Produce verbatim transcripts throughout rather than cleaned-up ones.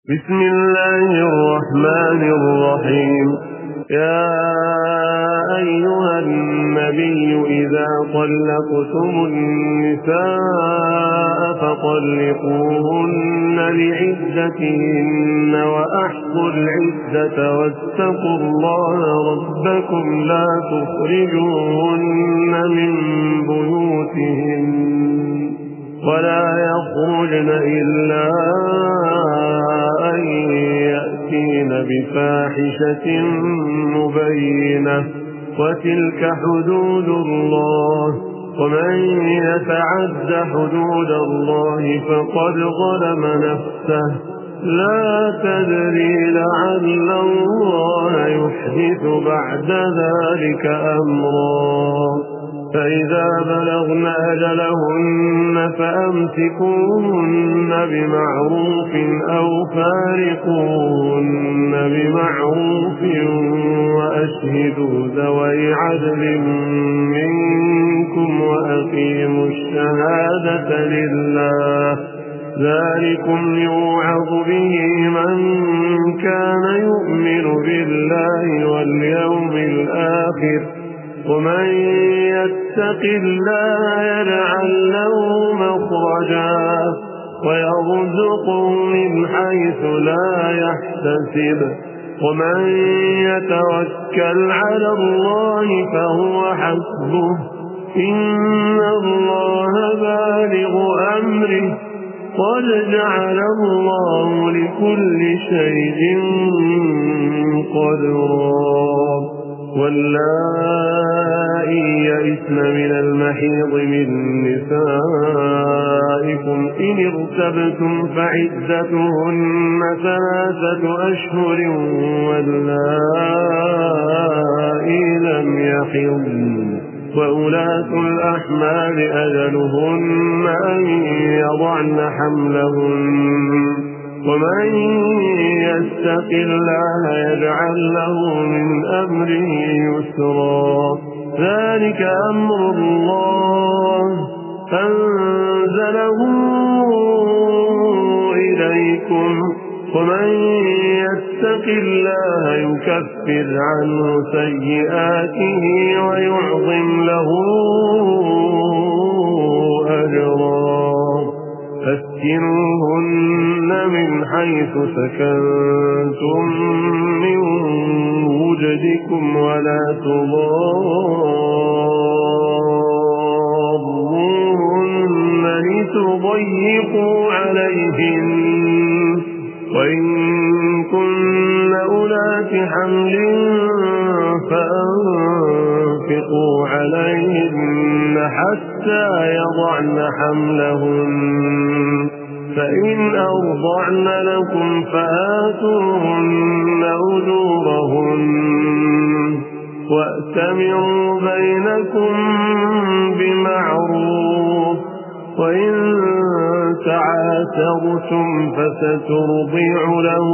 بسم الله الرحمن الرحيم. يا أيها النبي إذا طلقتم النساء فطلقوهن لعدتهن وأحصوا العدة واتقوا الله ربكم لا تخرجوهن من بيوتهن ولا يخرجن إلا أن يأتين بفاحشة مبينة وتلك حدود الله ومن يتعد حدود الله فقد ظلم نفسه لا تدري لعل الله يحدث بعد ذلك أمرا فإذا بلغن أجلهن فأمسكوهن بمعروف أو فارقوهن بمعروف وأشهدوا ذوي عدل منكم وأقيموا الشهادة لله ذلكم يوعظ به من كان يؤمن بالله واليوم الآخر ومن يتق الله يجعل له مخرجا ويرزقه من حيث لا يحتسب ومن يتوكل على الله فهو حسبه إن الله بالغ أمره قد جعل الله لكل شيء قدرا واللائي يئسن من المحيض من نسائكم إن ارتبتم فعدتهن ثلاثة أشهر واللائي لم يحضن وأولاة الأحمال أجلهن أن يضعن حملهن ومن يتق الله يجعل له من أمره يسرا ذلك أمر الله أنزله إليكم ومن يتق الله يكفر عنه سيئاته ويعظم له أجرا فاسكنوهن من حيث سكنتم من وجدكم ولا تضاروهن لتضيقوا عليهن وإن كن أولات حمل فأنفقوا عليهن حتى يضعن حملهن فإن أرضعن لكم فآتوهن أجورهن وأتمروا بينكم بمعروف وإن تعاثرتم فسترضع له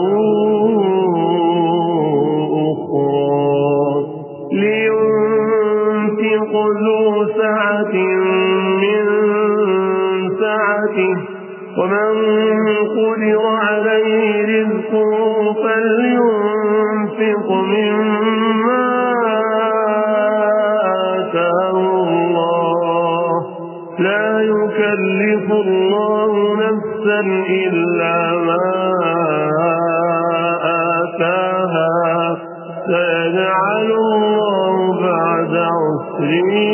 أخرى لينفق ذو سعة من سعته ومن قدر عليه رزقه فلينفق مما آتاه الله لا يكلف الله نفسا إلا ما آتاها سيجعل الله بعد عسر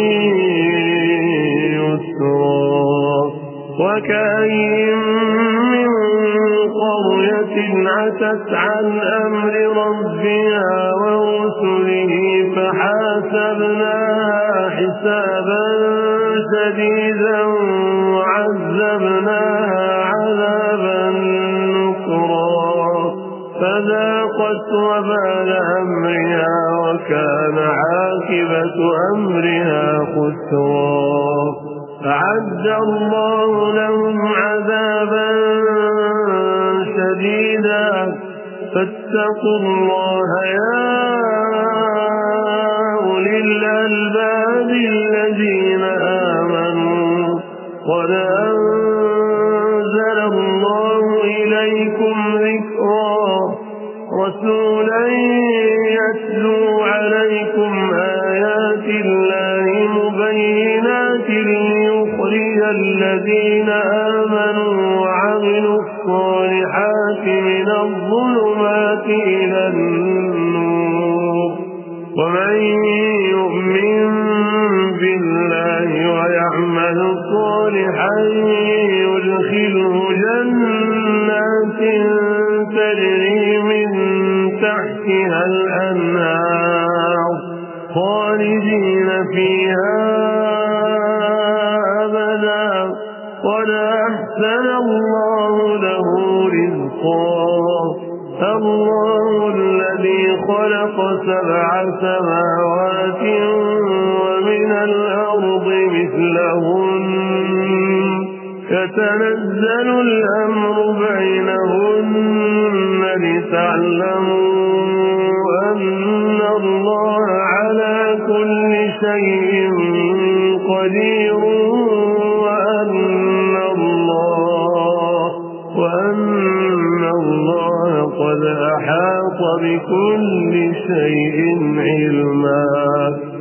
يسرا وكأين من قرية عتت عن أمر ربها ورسله فحاسبناها حسابا شديدا وعذبناها عذابا نكرا فذاقت وبال أمرها وكان عاقبة أمرها خسرا أعد الله لهم عذابا شديدا فاتقوا الله يا أولي الألباب الذين آمنوا قد أنزل الله إليكم ذكرا رسولا يتلو عليكم آيات الله مبينات ليخرج الذين آمنوا وعملوا الصالحات من الظلمات إلى النور ومن يؤمن بالله ويعمل صالحا يدخله جنات تجري من تحتها الأنهار خالدين فيها أبدا قد أحسن الله له رزقا الله الذي خلق سبع سماوات ومن الأرض مثلهن يتنزل الأمر بينهن لتعلموا أن الله على كل شيء قدير وأن الله وأن الله قد أحاط بكل شيء علما.